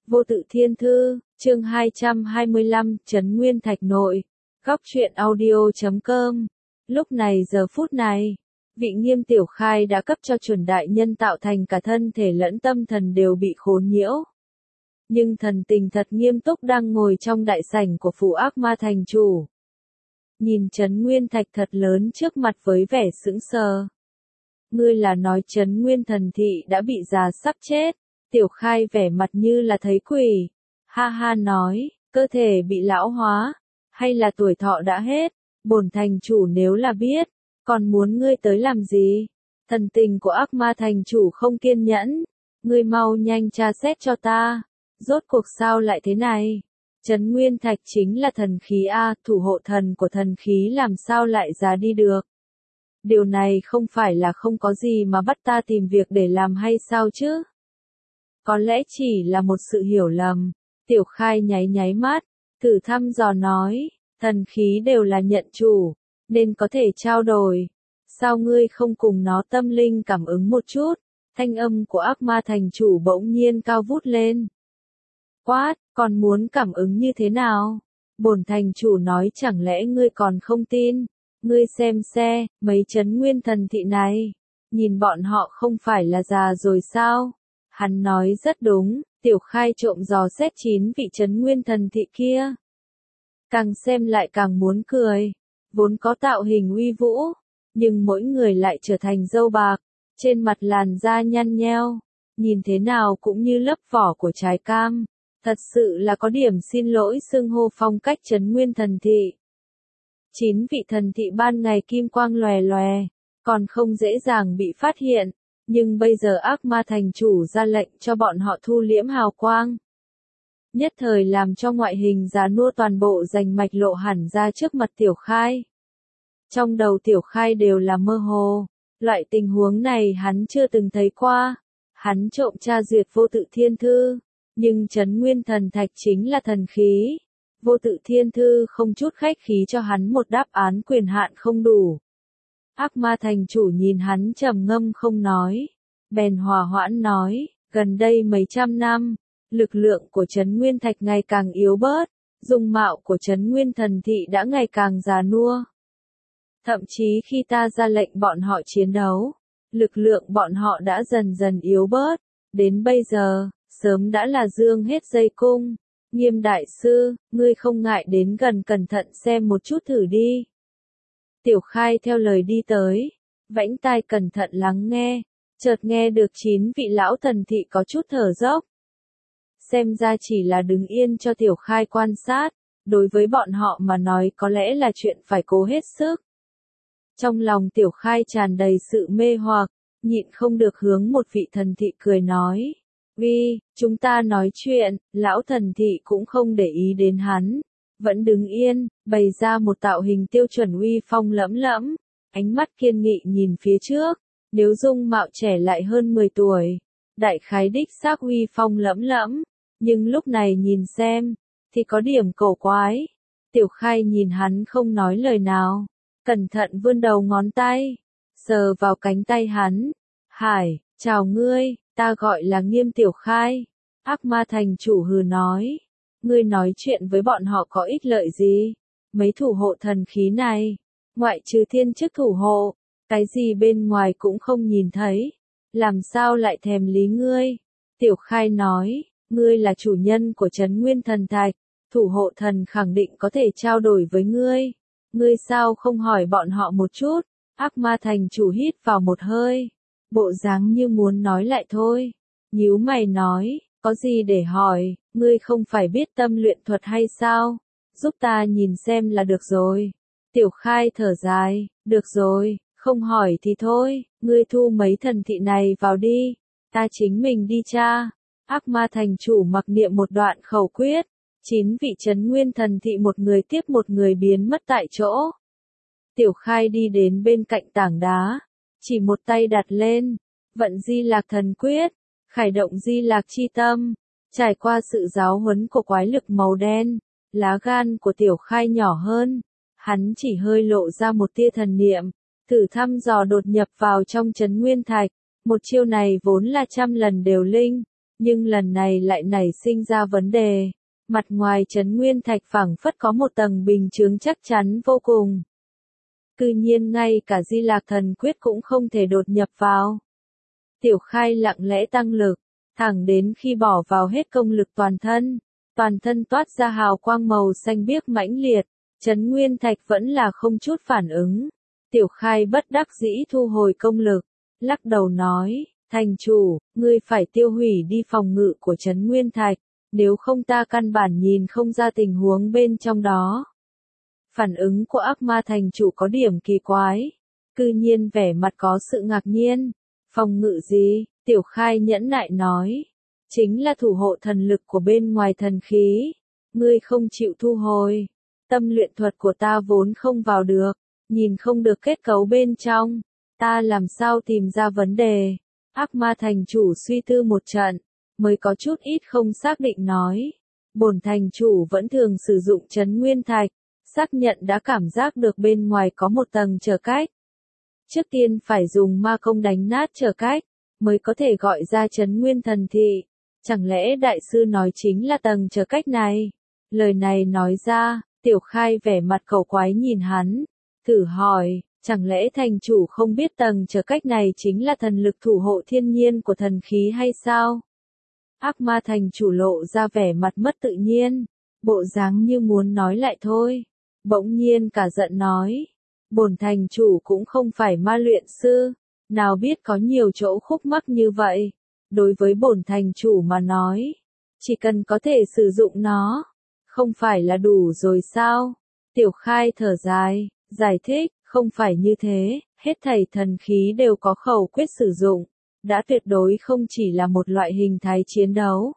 Vô tự thiên thư, chương 225, Trấn Nguyên Thạch Nội, góc truyện audio.com. Lúc này giờ phút này, vị Nghiêm Tiểu Khai đã cấp cho chuẩn đại nhân tạo thành cả thân thể lẫn tâm thần đều bị khốn nhiễu. Nhưng thần tình thật nghiêm túc đang ngồi trong đại sảnh của phủ ác ma thành chủ. Nhìn Trấn Nguyên Thạch thật lớn trước mặt với vẻ sững sờ. Ngươi là nói Trấn Nguyên Thần Thị đã bị già sắp chết. Tiểu Khai vẻ mặt như là thấy quỷ. Ha ha nói, cơ thể bị lão hóa, hay là tuổi thọ đã hết, bổn thành chủ nếu là biết, còn muốn ngươi tới làm gì? Thần tình của ác ma thành chủ không kiên nhẫn, ngươi mau nhanh tra xét cho ta, rốt cuộc sao lại thế này? Trấn Nguyên Thạch chính là thần khí A, thủ hộ thần của thần khí làm sao lại già đi được? Điều này không phải là không có gì mà bắt ta tìm việc để làm hay sao chứ? Có lẽ chỉ là một sự hiểu lầm. Tiểu Khai nháy nháy mắt, thử thăm dò nói, thần khí đều là nhận chủ, nên có thể trao đổi. Sao ngươi không cùng nó tâm linh cảm ứng một chút? Thanh âm của ác ma thành chủ bỗng nhiên cao vút lên. Quát, còn muốn cảm ứng như thế nào? Bổn thành chủ nói chẳng lẽ ngươi còn không tin? Ngươi xem xe, mấy Trấn Nguyên Thần Thị này, nhìn bọn họ không phải là già rồi sao? Hắn nói rất đúng, Tiểu Khai trộm dò xét 9 vị Trấn Nguyên Thần Thị kia. Càng xem lại càng muốn cười, vốn có tạo hình uy vũ, nhưng mỗi người lại trở thành râu bạc, trên mặt làn da nhăn nheo, nhìn thế nào cũng như lớp vỏ của trái cam, thật sự là có điểm xin lỗi xưng hô phong cách Trấn Nguyên Thần Thị. 9 vị thần thị ban ngày kim quang lòe lòe, còn không dễ dàng bị phát hiện. Nhưng bây giờ ác ma thành chủ ra lệnh cho bọn họ thu liễm hào quang. Nhất thời làm cho ngoại hình già nua toàn bộ rành mạch lộ hẳn ra trước mặt Tiểu Khai. Trong đầu Tiểu Khai đều là mơ hồ, loại tình huống này hắn chưa từng thấy qua. Hắn trộm tra duyệt vô tự thiên thư, nhưng Trấn Nguyên Thần Thạch chính là thần khí. Vô tự thiên thư không chút khách khí cho hắn một đáp án quyền hạn không đủ. Ác ma thành chủ nhìn hắn trầm ngâm không nói, bèn hòa hoãn nói, gần đây mấy trăm năm, lực lượng của Trấn Nguyên Thạch ngày càng yếu bớt, dung mạo của Trấn Nguyên Thần Thị đã ngày càng già nua. Thậm chí khi ta ra lệnh bọn họ chiến đấu, lực lượng bọn họ đã dần dần yếu bớt, đến bây giờ, sớm đã là dương hết dây cung. Nghiêm đại sư, ngươi không ngại đến gần cẩn thận xem một chút thử đi. Tiểu Khai theo lời đi tới, vãnh tai cẩn thận lắng nghe, chợt nghe được 9 vị lão thần thị có chút thở dốc. Xem ra chỉ là đứng yên cho Tiểu Khai quan sát, đối với bọn họ mà nói có lẽ là chuyện phải cố hết sức. Trong lòng Tiểu Khai tràn đầy sự mê hoặc, nhịn không được hướng một vị thần thị cười nói. Vì, chúng ta nói chuyện, lão thần thị cũng không để ý đến hắn. Vẫn đứng yên, bày ra một tạo hình tiêu chuẩn uy phong lẫm lẫm, ánh mắt kiên nghị nhìn phía trước, nếu dung mạo trẻ lại hơn 10 tuổi, đại khái đích xác uy phong lẫm lẫm, nhưng lúc này nhìn xem, thì có điểm cổ quái. Tiểu Khai nhìn hắn không nói lời nào, cẩn thận vươn đầu ngón tay, sờ vào cánh tay hắn. Hải, chào ngươi, ta gọi là Nghiêm Tiểu Khai. Ác ma thành chủ hừ nói. Ngươi nói chuyện với bọn họ có ích lợi gì? Mấy thủ hộ thần khí này, ngoại trừ thiên chức thủ hộ, cái gì bên ngoài cũng không nhìn thấy, làm sao lại thèm lý ngươi? Tiểu Khai nói, ngươi là chủ nhân của Trấn Nguyên Thần Thạch, thủ hộ thần khẳng định có thể trao đổi với ngươi. Ngươi sao không hỏi bọn họ một chút? Ác ma thành chủ hít vào một hơi, bộ dáng như muốn nói lại thôi, nhíu mày nói. Có gì để hỏi, ngươi không phải biết tâm luyện thuật hay sao? Giúp ta nhìn xem là được rồi. Tiểu Khai thở dài, được rồi, không hỏi thì thôi, ngươi thu mấy thần thị này vào đi, ta chính mình đi tra. Ác ma thành chủ mặc niệm một đoạn khẩu quyết, 9 vị Trấn Nguyên Thần Thị một người tiếp một người biến mất tại chỗ. Tiểu Khai đi đến bên cạnh tảng đá, chỉ một tay đặt lên, vận Di Lạc Thần Quyết. Khải động Di Lạc chi tâm, trải qua sự giáo huấn của quái lực màu đen, lá gan của Tiểu Khai nhỏ hơn, hắn chỉ hơi lộ ra một tia thần niệm, thử thăm dò đột nhập vào trong Trấn Nguyên Thạch, một chiêu này vốn là trăm lần đều linh, Nhưng lần này lại nảy sinh ra vấn đề. Mặt ngoài trấn nguyên thạch phảng phất có một tầng bình chướng chắc chắn vô cùng. Cư nhiên ngay cả Di Lạc Thần Quyết cũng không thể đột nhập vào. Tiểu Khai lặng lẽ tăng lực, thẳng đến khi bỏ vào hết công lực toàn thân toát ra hào quang màu xanh biếc mãnh liệt, trấn nguyên thạch vẫn là không chút phản ứng. Tiểu Khai bất đắc dĩ thu hồi công lực, lắc đầu nói, thành chủ, ngươi phải tiêu hủy đi phòng ngự của trấn nguyên thạch, nếu không ta căn bản nhìn không ra tình huống bên trong đó. Phản ứng của ác ma thành chủ có điểm kỳ quái, cư nhiên vẻ mặt có sự ngạc nhiên. Phòng ngự gì? Tiểu Khai nhẫn nại nói, chính là thủ hộ thần lực của bên ngoài thần khí. Ngươi không chịu thu hồi, tâm luyện thuật của ta vốn không vào được, nhìn không được kết cấu bên trong, ta làm sao tìm ra vấn đề. Ác ma thành chủ suy tư một trận, mới có chút ít không xác định nói, bổn thành chủ vẫn thường sử dụng trấn nguyên thạch, xác nhận đã cảm giác được bên ngoài có một tầng trở cách. Trước tiên phải dùng ma công đánh nát trở cách, mới có thể gọi ra trấn nguyên thần thị. Chẳng lẽ đại sư nói chính là tầng trở cách này? Lời này nói ra, Tiểu Khai vẻ mặt cầu quái nhìn hắn, thử hỏi, chẳng lẽ thành chủ không biết tầng trở cách này chính là thần lực thủ hộ thiên nhiên của thần khí hay sao? Ác ma thành chủ lộ ra vẻ mặt mất tự nhiên, bộ dáng như muốn nói lại thôi, bỗng nhiên cả giận nói, bổn thành chủ cũng không phải ma luyện sư, nào biết có nhiều chỗ khúc mắc như vậy. Đối với bổn thành chủ mà nói, chỉ cần có thể sử dụng nó, không phải là đủ rồi sao? Tiểu Khai thở dài, giải thích, không phải như thế, hết thảy thần khí đều có khẩu quyết sử dụng, đã tuyệt đối không chỉ là một loại hình thái chiến đấu.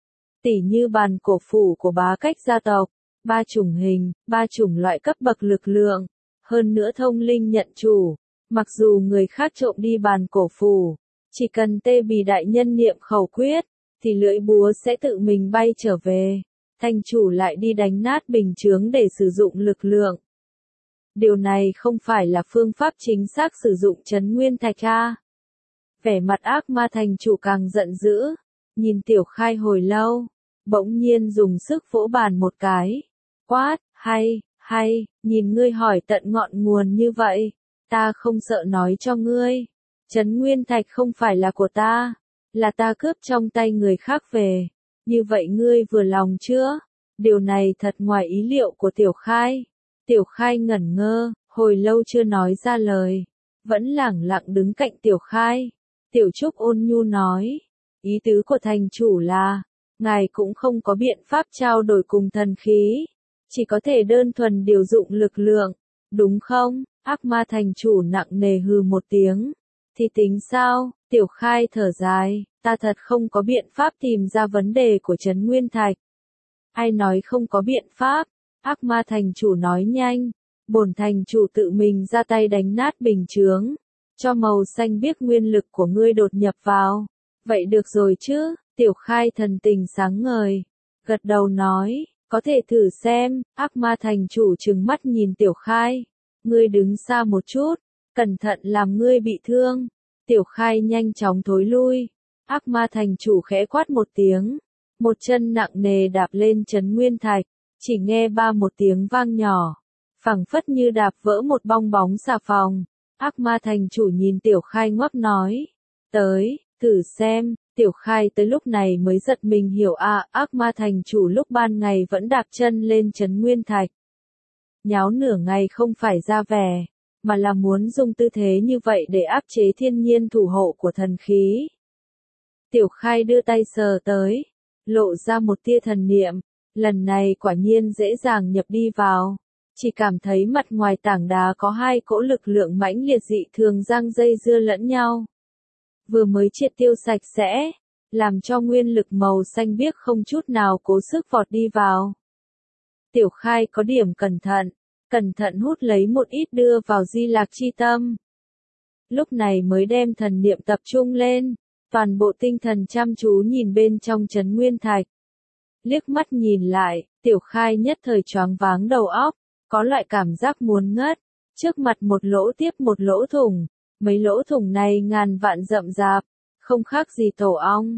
Tỉ như bàn cổ phủ của bá cách gia tộc, 3 chủng hình, 3 chủng loại cấp bậc lực lượng, hơn nữa thông linh nhận chủ, mặc dù người khác trộm đi bàn cổ phủ, chỉ cần Tê Bì đại nhân niệm khẩu quyết, thì lưỡi búa sẽ tự mình bay trở về, thành chủ lại đi đánh nát bình chướng để sử dụng lực lượng. Điều này không phải là phương pháp chính xác sử dụng trấn nguyên thạch a. Vẻ mặt ác ma thành chủ càng giận dữ, nhìn Tiểu Khai hồi lâu, bỗng nhiên dùng sức vỗ bàn một cái, quát, hay, nhìn ngươi hỏi tận ngọn nguồn như vậy, ta không sợ nói cho ngươi, trấn nguyên thạch không phải là của ta, là ta cướp trong tay người khác về, như vậy ngươi vừa lòng chưa? Điều này thật ngoài ý liệu của Tiểu Khai. Tiểu Khai ngẩn ngơ, hồi lâu chưa nói ra lời, vẫn lẳng lặng đứng cạnh Tiểu Khai. Tiểu Trúc ôn nhu nói, ý tứ của thành chủ là, ngài cũng không có biện pháp trao đổi cùng thần khí, chỉ có thể đơn thuần điều dụng lực lượng, đúng không? Ác ma thành chủ nặng nề hừ một tiếng, thì tính sao? Tiểu Khai thở dài, ta thật không có biện pháp tìm ra vấn đề của trấn nguyên thạch. Ai nói không có biện pháp? Ác ma thành chủ nói nhanh, bổn thành chủ tự mình ra tay đánh nát bình chướng, cho màu xanh biếc nguyên lực của ngươi đột nhập vào. Vậy được rồi chứ? Tiểu Khai thần tình sáng ngời, gật đầu nói, có thể thử xem. Ác ma thành chủ trừng mắt nhìn Tiểu Khai, ngươi đứng xa một chút, cẩn thận làm ngươi bị thương. Tiểu Khai nhanh chóng thối lui, ác ma thành chủ khẽ quát một tiếng, một chân nặng nề đạp lên trấn nguyên thạch, chỉ nghe ba một tiếng vang nhỏ, phảng phất như đạp vỡ một bong bóng xà phòng. Ác ma thành chủ nhìn Tiểu Khai ngoắc nói, tới, thử xem. Tiểu Khai tới lúc này mới giật mình hiểu ác ma thành chủ lúc ban ngày vẫn đạp chân lên trấn nguyên thạch. Nháo nửa ngày không phải ra vẻ, mà là muốn dùng tư thế như vậy để áp chế thiên nhiên thủ hộ của thần khí. Tiểu Khai đưa tay sờ tới, lộ ra một tia thần niệm, lần này quả nhiên dễ dàng nhập đi vào, chỉ cảm thấy mặt ngoài tảng đá có hai cỗ lực lượng mãnh liệt dị thường giăng dây dưa lẫn nhau. Vừa mới triệt tiêu sạch sẽ, làm cho nguyên lực màu xanh biếc không chút nào cố sức vọt đi vào. Tiểu Khai có điểm cẩn thận hút lấy một ít đưa vào Di Lạc chi tâm. Lúc này mới đem thần niệm tập trung lên, toàn bộ tinh thần chăm chú nhìn bên trong trấn nguyên thạch. Liếc mắt nhìn lại, Tiểu Khai nhất thời choáng váng đầu óc, có loại cảm giác muốn ngất, trước mặt một lỗ tiếp một lỗ thủng, mấy lỗ thủng này ngàn vạn rậm rạp, không khác gì tổ ong,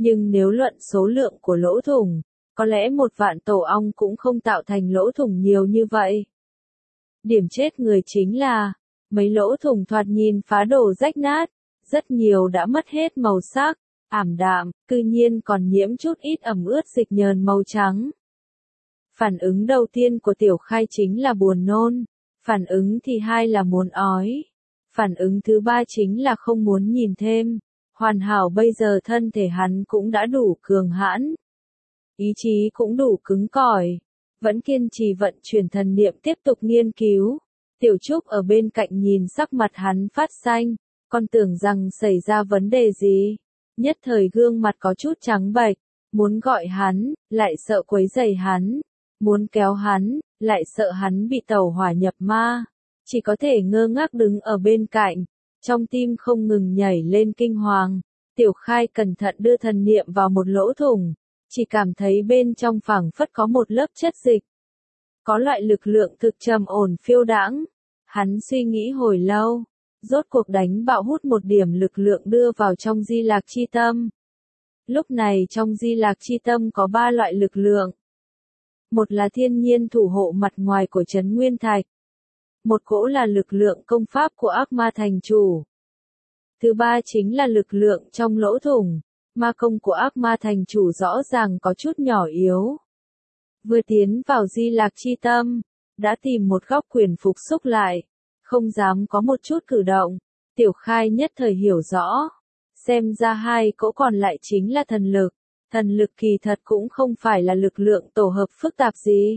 Nhưng nếu luận số lượng của lỗ thủng, có lẽ 1.000.000 tổ ong cũng không tạo thành lỗ thủng nhiều như vậy. Điểm chết người chính là, mấy lỗ thủng thoạt nhìn phá đổ rách nát, rất nhiều đã mất hết màu sắc, ảm đạm, cư nhiên còn nhiễm chút ít ẩm ướt dịch nhờn màu trắng. Phản ứng đầu tiên của Tiểu Khai chính là buồn nôn, phản ứng thứ hai là muốn ói, phản ứng thứ ba chính là không muốn nhìn thêm. Hoàn hảo bây giờ thân thể hắn cũng đã đủ cường hãn, ý chí cũng đủ cứng cỏi, vẫn kiên trì vận chuyển thần niệm tiếp tục nghiên cứu. Tiểu Trúc ở bên cạnh nhìn sắc mặt hắn phát xanh, còn tưởng rằng xảy ra vấn đề gì, nhất thời gương mặt có chút trắng bệch, muốn gọi hắn, lại sợ quấy rầy hắn, muốn kéo hắn, lại sợ hắn bị tẩu hỏa nhập ma, chỉ có thể ngơ ngác đứng ở bên cạnh, trong tim không ngừng nhảy lên kinh hoàng. Tiểu Khai cẩn thận đưa thần niệm vào một lỗ thủng, chỉ cảm thấy bên trong phảng phất có một lớp chất dịch. Có loại lực lượng thực trầm ổn phiêu đãng. Hắn suy nghĩ hồi lâu, rốt cuộc đánh bạo hút một điểm lực lượng đưa vào trong Di Lạc Chi Tâm. Lúc này trong Di Lạc Chi Tâm có 3 loại lực lượng. Một là thiên nhiên thủ hộ mặt ngoài của Trấn Nguyên Thạch. Một cỗ là lực lượng công pháp của Ác Ma Thành Chủ. Thứ ba chính là lực lượng trong lỗ thủng, ma công của Ác Ma Thành Chủ rõ ràng có chút nhỏ yếu. Vừa tiến vào Di Lạc Chi Tâm, đã tìm một góc quyển phục xúc lại, không dám có một chút cử động. Tiểu Khai nhất thời hiểu rõ, xem ra 2 cỗ còn lại chính là thần lực kỳ thật cũng không phải là lực lượng tổ hợp phức tạp gì,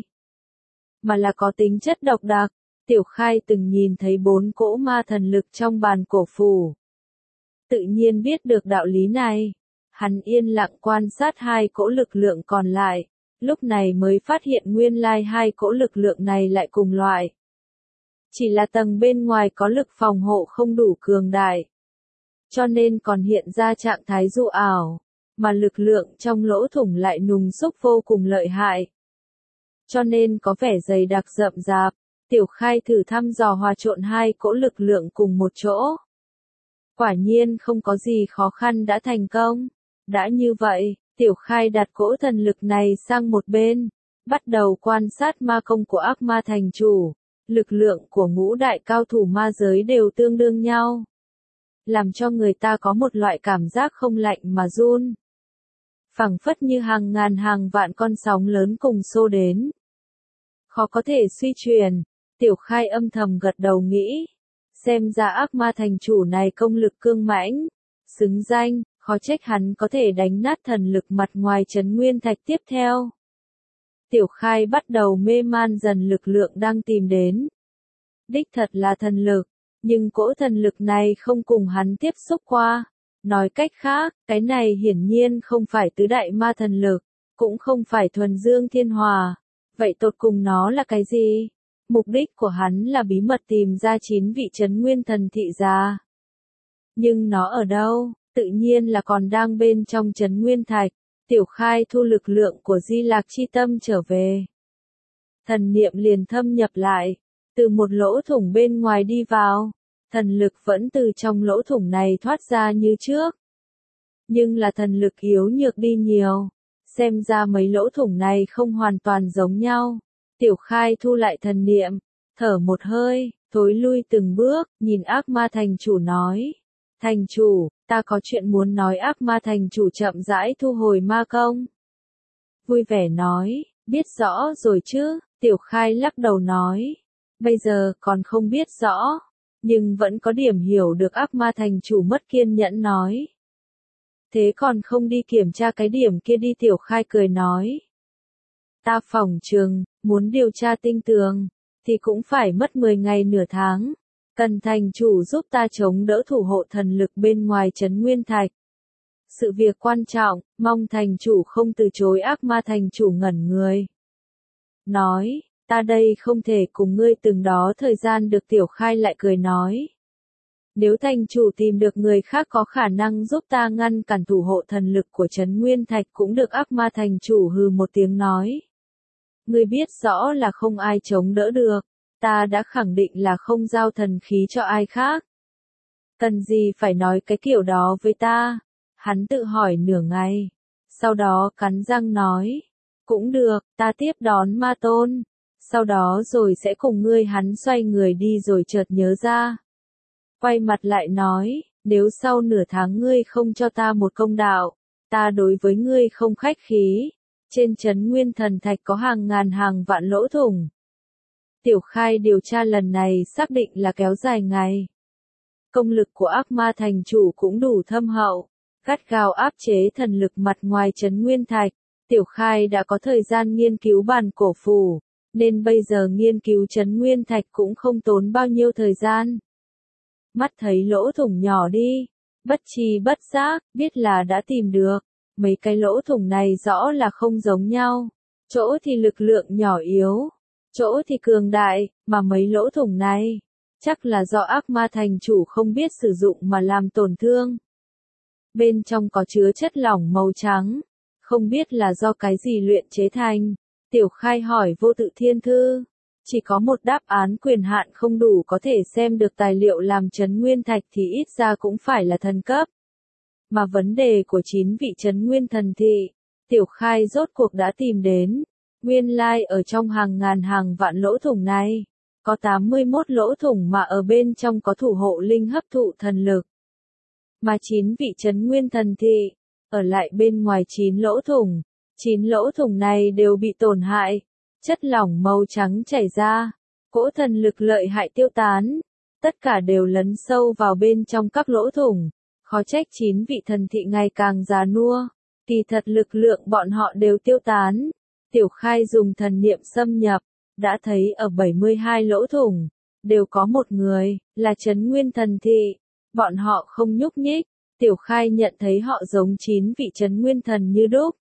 mà là có tính chất độc đặc. Tiểu Khai từng nhìn thấy 4 cỗ ma thần lực trong bàn cổ phù, tự nhiên biết được đạo lý này. Hắn yên lặng quan sát 2 cỗ lực lượng còn lại, lúc này mới phát hiện nguyên lai 2 cỗ lực lượng này lại cùng loại. Chỉ là tầng bên ngoài có lực phòng hộ không đủ cường đại, cho nên còn hiện ra trạng thái dụ ảo, mà lực lượng trong lỗ thủng lại nùng xúc vô cùng lợi hại, cho nên có vẻ dày đặc rậm rạp. Tiểu Khai thử thăm dò hòa trộn 2 cỗ lực lượng cùng một chỗ. Quả nhiên không có gì khó khăn đã thành công. Đã như vậy, Tiểu Khai đặt cỗ thần lực này sang một bên, bắt đầu quan sát ma công của Ác Ma Thành Chủ. Lực lượng của ngũ đại cao thủ ma giới đều tương đương nhau, làm cho người ta có một loại cảm giác không lạnh mà run. Phảng phất như hàng ngàn hàng vạn con sóng lớn cùng xô đến, khó có thể suy truyền. Tiểu Khai âm thầm gật đầu nghĩ, xem ra Ác Ma Thành Chủ này công lực cương mãnh, xứng danh, khó trách hắn có thể đánh nát thần lực mặt ngoài Trấn Nguyên Thạch tiếp theo. Tiểu Khai bắt đầu mê man dần lực lượng đang tìm đến. Đích thật là thần lực, nhưng cỗ thần lực này không cùng hắn tiếp xúc qua. Nói cách khác, cái này hiển nhiên không phải tứ đại ma thần lực, cũng không phải thuần dương thiên hòa. Vậy tột cùng nó là cái gì? Mục đích của hắn là bí mật tìm ra 9 vị Trấn Nguyên Thần thị gia. Nhưng nó ở đâu? Tự nhiên là còn đang bên trong Trấn Nguyên Thạch. Tiểu Khai thu lực lượng của Di Lạc Chi Tâm trở về. Thần niệm liền thâm nhập lại, từ một lỗ thủng bên ngoài đi vào. Thần lực vẫn từ trong lỗ thủng này thoát ra như trước. Nhưng là thần lực yếu nhược đi nhiều. Xem ra mấy lỗ thủng này không hoàn toàn giống nhau. Tiểu Khai thu lại thần niệm, thở một hơi, thối lui từng bước, nhìn Ác Ma Thành Chủ nói. Thành chủ, ta có chuyện muốn nói. Ác Ma Thành Chủ chậm rãi thu hồi ma công. Vui vẻ nói, biết rõ rồi chứ. Tiểu Khai lắc đầu nói, bây giờ còn không biết rõ, nhưng vẫn có điểm hiểu được. Ác Ma Thành Chủ mất kiên nhẫn nói. Thế còn không đi kiểm tra cái điểm kia đi. Tiểu Khai cười nói. Ta phỏng chừng, muốn điều tra tinh tường, thì cũng phải mất 10 ngày nửa tháng. Cần thành chủ giúp ta chống đỡ thủ hộ thần lực bên ngoài Trấn Nguyên Thạch. Sự việc quan trọng, mong thành chủ không từ chối. Ác Ma Thành Chủ ngẩn người. Nói, ta đây không thể cùng ngươi từng đó thời gian được. Tiểu Khai lại cười nói. Nếu thành chủ tìm được người khác có khả năng giúp ta ngăn cản thủ hộ thần lực của Trấn Nguyên Thạch cũng được. Ác Ma Thành Chủ hừ một tiếng nói. Ngươi biết rõ là không ai chống đỡ được, ta đã khẳng định là không giao thần khí cho ai khác. Cần gì phải nói cái kiểu đó với ta? Hắn tự hỏi nửa ngày, sau đó cắn răng nói, cũng được, ta tiếp đón ma tôn, sau đó rồi sẽ cùng ngươi. Hắn xoay người đi rồi chợt nhớ ra. Quay mặt lại nói, nếu sau nửa tháng ngươi không cho ta một công đạo, ta đối với ngươi không khách khí. Trên trấn Nguyên Thần Thạch có hàng ngàn hàng vạn lỗ thủng. Tiểu Khai điều tra lần này xác định là kéo dài ngày. Công lực của ác ma thành chủ cũng đủ thâm hậu, gắt gao áp chế thần lực mặt ngoài trấn Nguyên Thạch. Tiểu Khai đã có thời gian nghiên cứu bản cổ phù, nên bây giờ nghiên cứu trấn Nguyên Thạch cũng không tốn bao nhiêu thời gian. Mắt thấy lỗ thủng nhỏ đi, bất tri bất giác, biết là đã tìm được. Mấy cái lỗ thủng này rõ là không giống nhau. Chỗ thì lực lượng nhỏ yếu, chỗ thì cường đại, mà mấy lỗ thủng này, chắc là do ác ma thành chủ không biết sử dụng mà làm tổn thương. Bên trong có chứa chất lỏng màu trắng, không biết là do cái gì luyện chế thành. Tiểu Khai hỏi Vô Tự Thiên Thư, chỉ có một đáp án quyền hạn không đủ có thể xem được tài liệu làm trấn Nguyên Thạch thì ít ra cũng phải là thần cấp. Mà vấn đề của 9 vị trấn Nguyên Thần Thị, Tiểu Khai rốt cuộc đã tìm đến. Nguyên lai ở trong hàng ngàn hàng vạn lỗ thủng này, có 81 lỗ thủng mà ở bên trong có thủ hộ linh hấp thụ thần lực. Mà 9 vị trấn Nguyên Thần Thị, ở lại bên ngoài 9 lỗ thủng. 9 lỗ thủng này đều bị tổn hại, chất lỏng màu trắng chảy ra, cỗ thần lực lợi hại tiêu tán, tất cả đều lấn sâu vào bên trong các lỗ thủng. Khó trách 9 vị thần thị ngày càng già nua, kỳ thật lực lượng bọn họ đều tiêu tán. Tiểu Khai dùng thần niệm xâm nhập, đã thấy ở 72 lỗ thủng, đều có một người, là trấn Nguyên Thần Thị. Bọn họ không nhúc nhích, Tiểu Khai nhận thấy họ giống 9 vị trấn Nguyên Thần như đúc.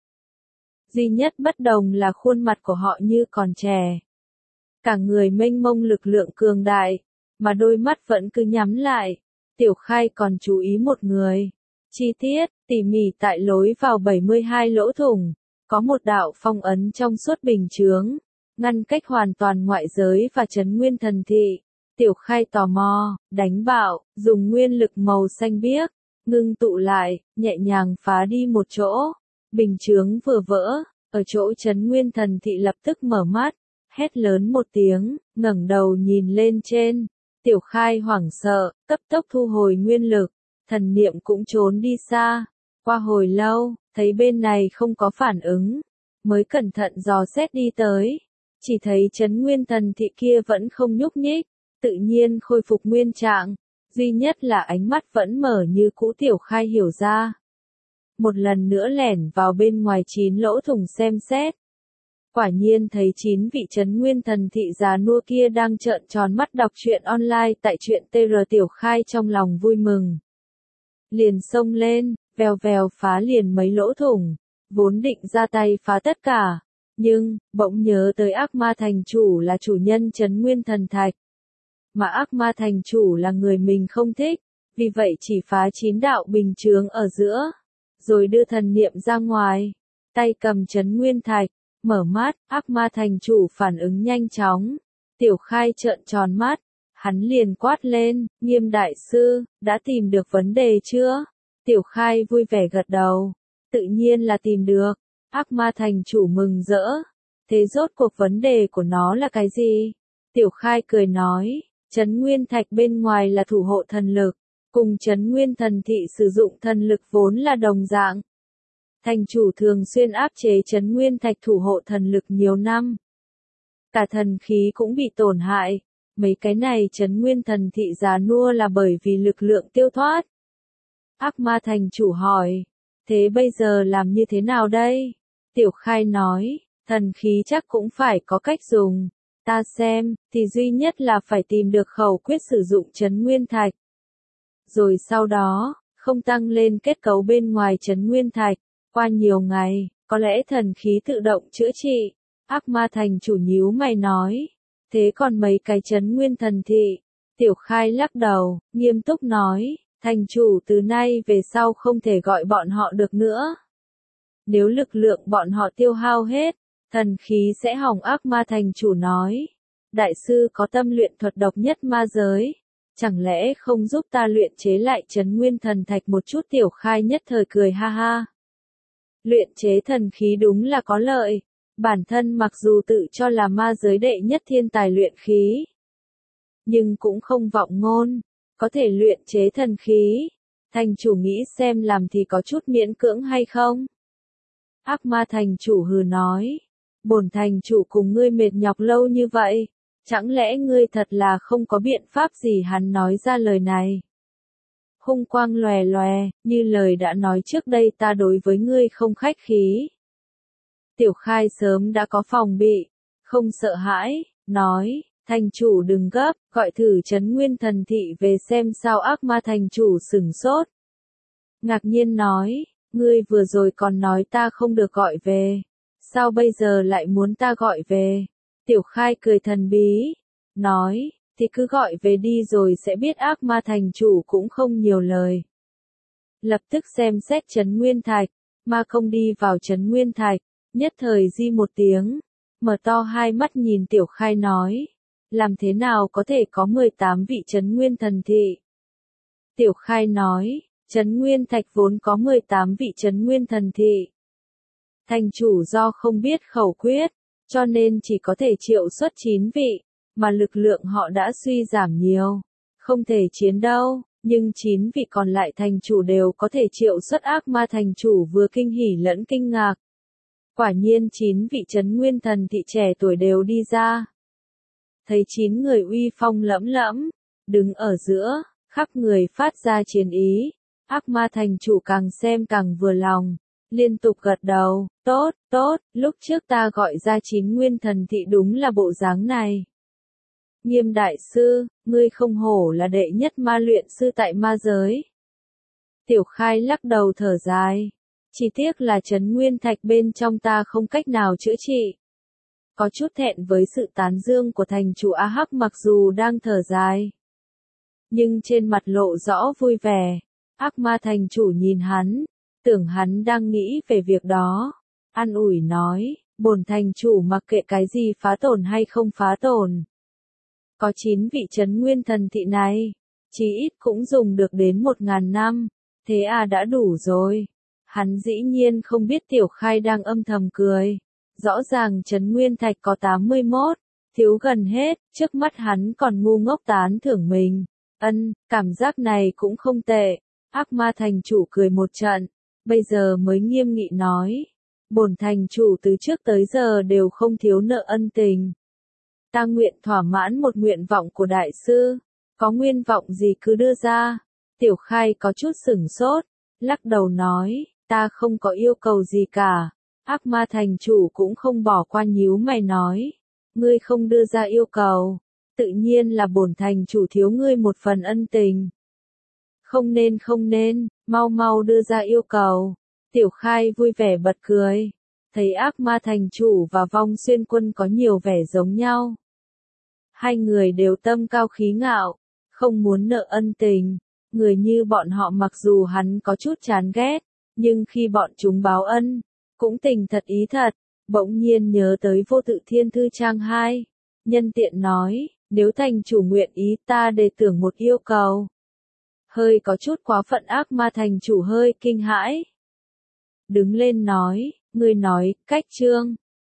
Duy nhất bất đồng là khuôn mặt của họ như còn trẻ. Cả người mênh mông lực lượng cường đại, mà đôi mắt vẫn cứ nhắm lại. Tiểu Khai còn chú ý một người. Chi tiết, tỉ mỉ tại lối vào 72 lỗ thủng, có một đạo phong ấn trong suốt bình chướng, ngăn cách hoàn toàn ngoại giới và trấn Nguyên Thần Thị. Tiểu Khai tò mò, đánh bạo, dùng nguyên lực màu xanh biếc, ngưng tụ lại, nhẹ nhàng phá đi một chỗ. Bình chướng vừa vỡ, ở chỗ trấn Nguyên Thần Thị lập tức mở mắt, hét lớn một tiếng, ngẩng đầu nhìn lên trên. Tiểu Khai hoảng sợ, cấp tốc thu hồi nguyên lực, thần niệm cũng trốn đi xa. Qua hồi lâu, thấy bên này không có phản ứng, mới cẩn thận dò xét đi tới. Chỉ thấy trấn Nguyên Thần Thị kia vẫn không nhúc nhích, tự nhiên khôi phục nguyên trạng. Duy nhất là ánh mắt vẫn mở như cũ. Tiểu Khai hiểu ra. Một lần nữa lẻn vào bên ngoài 9 lỗ thủng xem xét. Quả nhiên thấy 9 vị trấn Nguyên Thần Thị già nua kia đang trợn tròn mắt đọc truyện online tại truyện TR. Tiểu Khai trong lòng vui mừng. Liền xông lên, vèo vèo phá liền mấy lỗ thủng, vốn định ra tay phá tất cả. Nhưng, bỗng nhớ tới ác ma thành chủ là chủ nhân trấn Nguyên Thần Thạch. Mà ác ma thành chủ là người mình không thích, vì vậy chỉ phá 9 đạo bình chướng ở giữa. Rồi đưa thần niệm ra ngoài, tay cầm trấn Nguyên Thạch. Mở mắt, ác ma thành chủ phản ứng nhanh chóng. Tiểu Khai trợn tròn mắt, hắn liền quát lên, Nghiêm đại sư, đã tìm được vấn đề chưa? Tiểu Khai vui vẻ gật đầu, tự nhiên là tìm được. Ác ma thành chủ mừng rỡ, thế rốt cuộc vấn đề của nó là cái gì? Tiểu Khai cười nói, trấn Nguyên Thạch bên ngoài là thủ hộ thần lực, cùng trấn Nguyên Thần Thị sử dụng thần lực vốn là đồng dạng. Thành chủ thường xuyên áp chế trấn Nguyên Thạch thủ hộ thần lực nhiều năm. Cả thần khí cũng bị tổn hại. Mấy cái này trấn Nguyên Thần Thị già nua là bởi vì lực lượng tiêu thoát. Ác ma thành chủ hỏi, thế bây giờ làm như thế nào đây? Tiểu Khai nói, thần khí chắc cũng phải có cách dùng. Ta xem, thì duy nhất là phải tìm được khẩu quyết sử dụng trấn Nguyên Thạch. Rồi sau đó, không tăng lên kết cấu bên ngoài trấn Nguyên Thạch. Qua nhiều ngày, có lẽ thần khí tự động chữa trị. Ác ma thành chủ nhíu mày nói. Thế còn mấy cái trấn Nguyên Thần Thị? Tiểu Khai lắc đầu, nghiêm túc nói. Thành chủ từ nay về sau không thể gọi bọn họ được nữa. Nếu lực lượng bọn họ tiêu hao hết, thần khí sẽ hỏng. Ác ma thành chủ nói. Đại sư có tâm luyện thuật độc nhất ma giới. Chẳng lẽ không giúp ta luyện chế lại trấn Nguyên Thần Thạch một chút? Tiểu Khai nhất thời cười ha ha. Luyện chế thần khí đúng là có lợi. Bản thân mặc dù tự cho là ma giới đệ nhất thiên tài luyện khí, nhưng cũng không vọng ngôn, có thể luyện chế thần khí. Thành chủ nghĩ xem làm thì có chút miễn cưỡng hay không? Ác ma thành chủ hừ nói. Bổn thành chủ cùng ngươi mệt nhọc lâu như vậy, chẳng lẽ ngươi thật là không có biện pháp gì? Hắn nói ra lời này. Hung quang lòe lòe, như lời đã nói trước đây, ta đối với ngươi không khách khí. Tiểu Khai sớm đã có phòng bị, không sợ hãi, nói, thành chủ đừng gấp, gọi thử Trấn Nguyên Thần Thị về xem sao. Ác ma thành chủ sửng sốt. Ngạc nhiên nói, ngươi vừa rồi còn nói ta không được gọi về, sao bây giờ lại muốn ta gọi về? Tiểu Khai cười thần bí, nói, thì cứ gọi về đi rồi sẽ biết. Ác ma thành chủ cũng không nhiều lời. Lập tức xem xét Trấn Nguyên Thạch, ma công đi vào Trấn Nguyên Thạch, nhất thời di một tiếng, mở to hai mắt nhìn Tiểu Khai nói, làm thế nào có thể có 18 vị Trấn Nguyên Thần Thị? Tiểu Khai nói, Trấn Nguyên Thạch vốn có 18 vị Trấn Nguyên Thần Thị. Thành chủ do không biết khẩu quyết, cho nên chỉ có thể triệu xuất 9 vị, mà lực lượng họ đã suy giảm nhiều, không thể chiến đâu, nhưng 9 vị còn lại thành chủ đều có thể triệu xuất. Ác ma thành chủ vừa kinh hỉ lẫn kinh ngạc. Quả nhiên 9 vị Trấn Nguyên Thần Thị trẻ tuổi đều đi ra. Thấy 9 người uy phong lẫm lẫm, đứng ở giữa, khắp người phát ra chiến ý. Ác ma thành chủ càng xem càng vừa lòng, liên tục gật đầu, tốt, tốt, lúc trước ta gọi ra 9 nguyên thần thị đúng là bộ dáng này. Nghiêm đại sư, ngươi không hổ là đệ nhất ma luyện sư tại ma giới. Tiểu Khai lắc đầu thở dài, chỉ tiếc là Trấn Nguyên Thạch bên trong ta không cách nào chữa trị. Có chút thẹn với sự tán dương của thành chủ. A Hắc mặc dù đang thở dài, nhưng trên mặt lộ rõ vui vẻ. Ác ma thành chủ nhìn hắn, tưởng hắn đang nghĩ về việc đó, an ủi nói, bổn thành chủ mặc kệ cái gì phá tổn hay không phá tổn. Có 9 vị Trấn Nguyên Thần Thị này, chí ít cũng dùng được đến 1000 năm, thế à đã đủ rồi. Hắn dĩ nhiên không biết Tiểu Khai đang âm thầm cười, rõ ràng Trấn Nguyên Thạch có 81, thiếu gần hết, trước mắt hắn còn ngu ngốc tán thưởng mình. Cảm giác này cũng không tệ. Ác ma thành chủ cười một trận, bây giờ mới nghiêm nghị nói, bổn thành chủ từ trước tới giờ đều không thiếu nợ ân tình. Ta nguyện thỏa mãn một nguyện vọng của đại sư, có nguyên vọng gì cứ đưa ra. Tiểu Khai có chút sửng sốt, lắc đầu nói, ta không có yêu cầu gì cả. Ác ma thành chủ cũng không bỏ qua, nhíu mày nói, ngươi không đưa ra yêu cầu, tự nhiên là bổn thành chủ thiếu ngươi một phần ân tình. Không nên, mau mau đưa ra yêu cầu. Tiểu Khai vui vẻ bật cười, thấy ác ma thành chủ và Vong Xuyên Quân có nhiều vẻ giống nhau. Hai người đều tâm cao khí ngạo, không muốn nợ ân tình. Người như bọn họ mặc dù hắn có chút chán ghét, nhưng khi bọn chúng báo ân, cũng tình thật ý thật. Bỗng nhiên nhớ tới Vô Tự Thiên Thư Trang 2, nhân tiện nói, nếu thành chủ nguyện ý ta đề tưởng một yêu cầu. Hơi có chút quá phận. Ác ma thành chủ hơi kinh hãi, đứng lên nói, ngươi nói, cách chương.